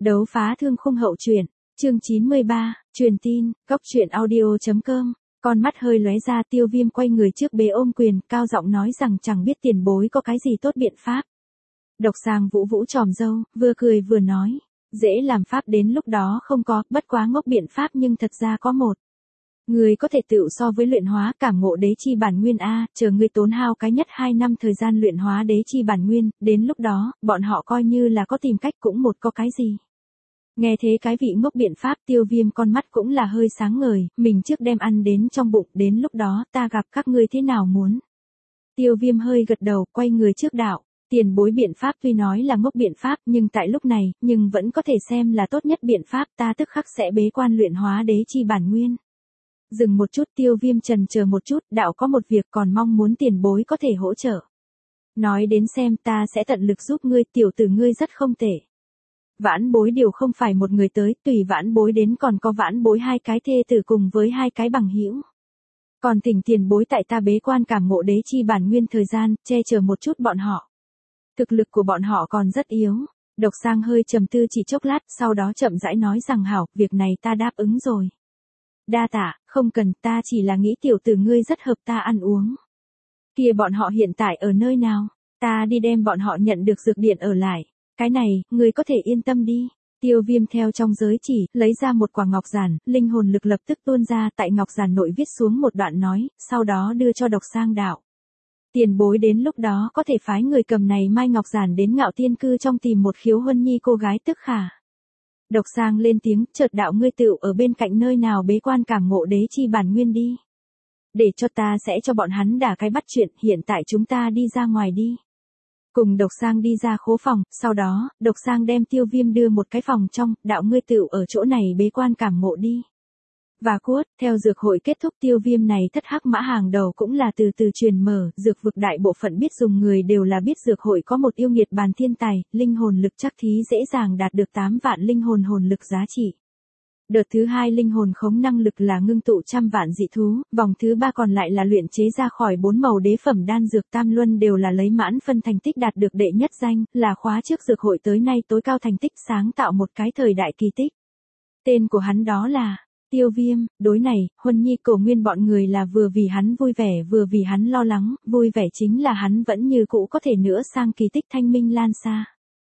Đấu phá thương khung hậu truyện, chương 93, truyền tin, cóc truyện audio.com. Con mắt hơi lóe ra, Tiêu Viêm quay người trước bế ôm quyền, cao giọng nói rằng chẳng biết tiền bối có cái gì tốt biện pháp. Độc Sàng vũ vũ tròm râu, vừa cười vừa nói, dễ làm pháp đến lúc đó không có, bất quá ngốc biện pháp nhưng thật ra có một. Người có thể tựu so với luyện hóa cảm ngộ đế chi bản nguyên a, chờ ngươi tốn hao cái nhất 2 năm thời gian luyện hóa đế chi bản nguyên, đến lúc đó, bọn họ coi như là có tìm cách cũng một có cái gì. Nghe thế cái vị ngốc biện pháp, Tiêu Viêm con mắt cũng là hơi sáng ngời, mình trước đem ăn đến trong bụng, đến lúc đó ta gặp các ngươi thế nào muốn. Tiêu Viêm hơi gật đầu, quay người trước đạo, tiền bối biện pháp tuy nói là ngốc biện pháp nhưng tại lúc này, nhưng vẫn có thể xem là tốt nhất biện pháp, ta tức khắc sẽ bế quan luyện hóa đế chi bản nguyên. Dừng một chút, Tiêu Viêm trần chờ một chút, đạo có một việc còn mong muốn tiền bối có thể hỗ trợ. Nói đến xem, ta sẽ tận lực giúp ngươi, tiểu tử ngươi rất không tệ. Vãn bối đều không phải một người tới, tùy vãn bối đến còn có vãn bối 2 cái thê tử cùng với 2 cái bằng hữu. Còn thỉnh tiền bối tại ta bế quan cảm ngộ đế chi bản nguyên thời gian, che chở một chút bọn họ. Thực lực của bọn họ còn rất yếu. Độc Sang hơi trầm tư chỉ chốc lát, sau đó chậm rãi nói rằng hảo, việc này ta đáp ứng rồi. Đa tạ, không cần, ta chỉ là nghĩ tiểu tử ngươi rất hợp ta ăn uống. Kia bọn họ hiện tại ở nơi nào? Ta đi đem bọn họ nhận được dược điện ở lại. Cái này, ngươi có thể yên tâm đi. Tiêu Viêm theo trong giới chỉ, lấy ra một quả ngọc giản, linh hồn lực lập tức tuôn ra, tại ngọc giản nội viết xuống một đoạn nói, sau đó đưa cho Độc Sang đạo. Tiền bối đến lúc đó có thể phái người cầm này mai ngọc giản đến Ngạo Tiên Cư trong tìm một khiếu huân nhi cô gái tức khả. Độc Sang lên tiếng, chợt đạo ngươi tựu ở bên cạnh nơi nào bế quan cảm ngộ đế chi bản nguyên đi. Để cho ta sẽ cho bọn hắn đả cái bắt chuyện, hiện tại chúng ta đi ra ngoài đi. Cùng Độc Sang đi ra khố phòng, sau đó, Độc Sang đem Tiêu Viêm đưa một cái phòng trong, đạo ngươi tựu ở chỗ này bế quan cảm ngộ đi. Và cuốt, theo dược hội kết thúc, Tiêu Viêm này thất hắc mã hàng đầu cũng là từ từ truyền mở, dược vực đại bộ phận biết dùng người đều là biết dược hội có một yêu nghiệt bàn thiên tài, linh hồn lực chắc thí dễ dàng đạt được 8 vạn linh hồn hồn lực giá trị. Đợt thứ 2 linh hồn khống năng lực là ngưng tụ 100 vạn dị thú, vòng thứ 3 còn lại là luyện chế ra khỏi 4 màu đế phẩm đan dược tam luân đều là lấy mãn phân thành tích đạt được đệ nhất danh, là khóa trước dược hội tới nay tối cao thành tích, sáng tạo một cái thời đại kỳ tích. Tên của hắn đó là Tiêu Viêm. Đối này, Huân Nhi Cổ Nguyên bọn người là vừa vì hắn vui vẻ vừa vì hắn lo lắng, vui vẻ chính là hắn vẫn như cũ có thể nữa sang kỳ tích thanh minh lan xa.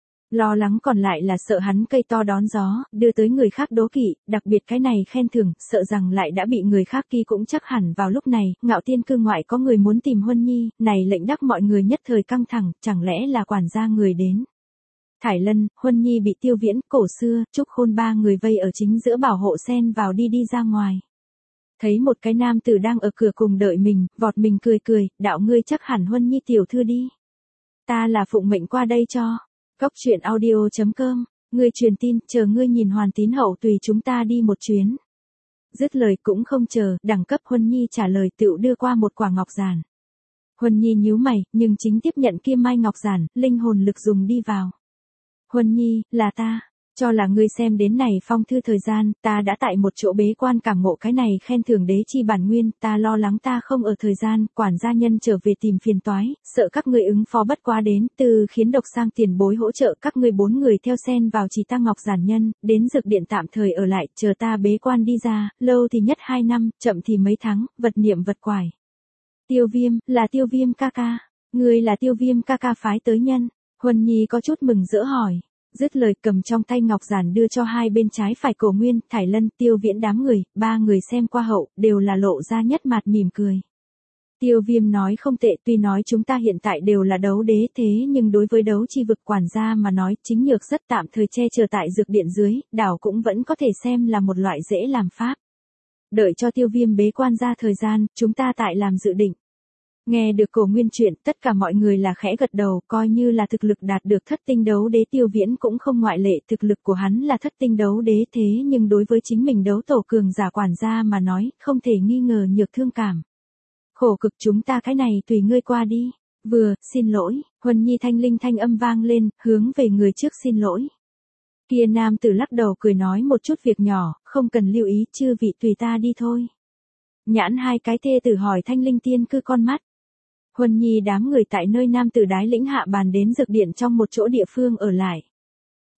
Lo lắng còn lại là sợ hắn cây to đón gió, đưa tới người khác đố kỵ, đặc biệt cái này khen thưởng, sợ rằng lại đã bị người khác kỳ cũng chắc hẳn vào lúc này, Ngạo Tiên Cư ngoại có người muốn tìm Huân Nhi, này lệnh đắc mọi người nhất thời căng thẳng, chẳng lẽ là quản gia người đến. Thải Lân, Huân Nhi bị Tiêu Viễn, Cổ Xưa, Trúc Khôn 3 người vây ở chính giữa bảo hộ xen vào đi ra ngoài. Thấy một cái nam tử đang ở cửa cùng đợi mình, vọt mình cười, đạo ngươi chắc hẳn Huân Nhi tiểu thư đi. Ta là phụng mệnh qua đây cho. Cóc truyện audio.com, ngươi truyền tin, chờ ngươi nhìn Hoàn Tín hậu tùy chúng ta đi một chuyến. Dứt lời cũng không chờ, đẳng cấp Huân Nhi trả lời tựu đưa qua một quả ngọc giản. Huân Nhi nhíu mày, nhưng chính tiếp nhận kia mai ngọc giản, linh hồn lực dùng đi vào. Huân Nhi, là ta, cho là ngươi xem đến này phong thư thời gian, ta đã tại một chỗ bế quan cảm ngộ cái này khen thưởng đế chi bản nguyên, ta lo lắng ta không ở thời gian, quản gia nhân trở về tìm phiền toái, sợ các ngươi ứng phó bất quá đến, từ khiến Độc Sang tiền bối hỗ trợ các ngươi 4 người theo xen vào chỉ ta ngọc giản nhân, đến dược điện tạm thời ở lại, chờ ta bế quan đi ra, lâu thì nhất 2 năm, chậm thì mấy tháng, vật niệm vật quải. Tiêu Viêm, là Tiêu Viêm ca ca, ngươi là Tiêu Viêm ca ca phái tới nhân. Huân Nhi có chút mừng rỡ hỏi, dứt lời cầm trong tay ngọc giản đưa cho hai bên trái phải Cổ Nguyên, Thải Lân, Tiêu Viễn đám người, 3 người xem qua hậu, đều là lộ ra nhất mặt mỉm cười. Tiêu Viêm nói không tệ, tuy nói chúng ta hiện tại đều là đấu đế thế nhưng đối với đấu chi vực quản gia mà nói chính nhược rất tạm thời che chở tại dược điện dưới, đảo cũng vẫn có thể xem là một loại dễ làm pháp. Đợi cho Tiêu Viêm bế quan ra thời gian, chúng ta tại làm dự định. Nghe được Cổ Nguyên chuyện, tất cả mọi người là khẽ gật đầu, coi như là thực lực đạt được thất tinh đấu đế. Tiêu Viễn cũng không ngoại lệ, thực lực của hắn là thất tinh đấu đế thế nhưng đối với chính mình đấu tổ cường giả quản gia mà nói, không thể nghi ngờ nhược thương cảm. Khổ cực chúng ta cái này tùy ngươi qua đi. Vừa, xin lỗi, Huân Nhi thanh linh thanh âm vang lên, hướng về người trước xin lỗi. Kia nam tử lắc đầu cười nói một chút việc nhỏ, không cần lưu ý, chư vị tùy ta đi thôi. Nhãn 2 cái thê tử hỏi Thanh Linh Tiên Cư con mắt. Huân Nhi đám người tại nơi nam tử đái lĩnh hạ bàn đến dược điện trong một chỗ địa phương ở lại.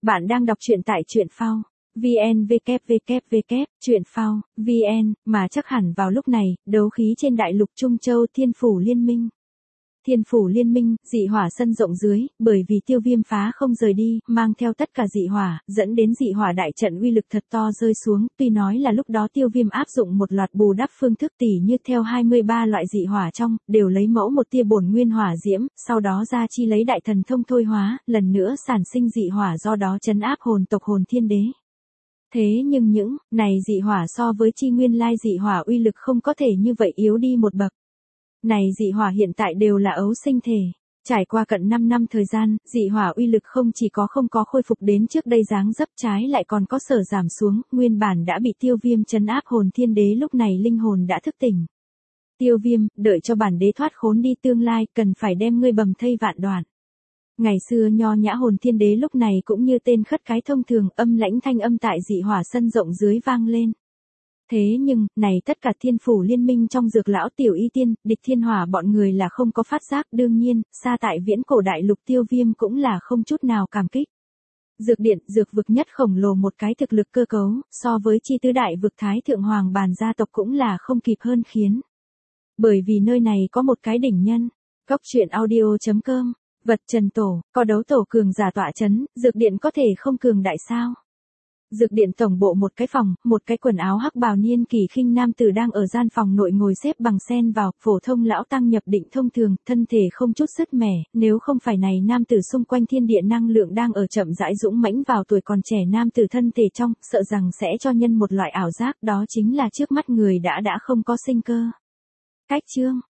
Bạn đang đọc truyện tại truyện phao. VN www. Truyện phao, VN, mà chắc hẳn vào lúc này, đấu khí trên đại lục Trung Châu Thiên Phủ Liên Minh. Thiên Phủ Liên Minh, dị hỏa sân rộng dưới, bởi vì Tiêu Viêm phá không rời đi, mang theo tất cả dị hỏa, dẫn đến dị hỏa đại trận uy lực thật to rơi xuống, tuy nói là lúc đó Tiêu Viêm áp dụng một loạt bù đắp phương thức tỉ như theo 23 loại dị hỏa trong, đều lấy mẫu một tia bổn nguyên hỏa diễm, sau đó ra chi lấy đại thần thông thôi hóa, lần nữa sản sinh dị hỏa do đó trấn áp hồn tộc Hồn Thiên Đế. Thế nhưng những này dị hỏa so với chi nguyên lai dị hỏa uy lực không có thể như vậy yếu đi một bậc. Này dị hỏa hiện tại đều là ấu sinh thể. Trải qua cận 5 năm thời gian, dị hỏa uy lực không chỉ có không có khôi phục đến trước đây dáng dấp, trái lại còn có sở giảm xuống, nguyên bản đã bị Tiêu Viêm trấn áp Hồn Thiên Đế lúc này linh hồn đã thức tỉnh. Tiêu Viêm, đợi cho bản đế thoát khốn đi tương lai, cần phải đem ngươi bầm thây vạn đoạn. Ngày xưa nho nhã Hồn Thiên Đế lúc này cũng như tên khất cái thông thường, âm lãnh thanh âm tại dị hỏa sân rộng dưới vang lên. Thế nhưng, này tất cả Thiên Phủ Liên Minh trong Dược Lão Tiểu Y Tiên, Địch Thiên Hỏa bọn người là không có phát giác, đương nhiên, xa tại viễn cổ đại lục Tiêu Viêm cũng là không chút nào cảm kích. Dược điện, dược vực nhất khổng lồ một cái thực lực cơ cấu, so với chi tứ đại vực Thái Thượng Hoàng Bàn gia tộc cũng là không kịp hơn khiến. Bởi vì nơi này có một cái đỉnh nhân. Cóc truyện audio.com, vật trần tổ, có đấu tổ cường giả tọa chấn, dược điện có thể không cường đại sao? Dược điện tổng bộ một cái phòng, một cái quần áo hắc bào niên kỳ khinh nam tử đang ở gian phòng nội ngồi xếp bằng sen vào, phổ thông lão tăng nhập định thông thường, thân thể không chút sứt mẻ, nếu không phải này nam tử xung quanh thiên địa năng lượng đang ở chậm rãi dũng mãnh vào tuổi còn trẻ nam tử thân thể trong, sợ rằng sẽ cho nhân một loại ảo giác, đó chính là trước mắt người đã không có sinh cơ. Cách chương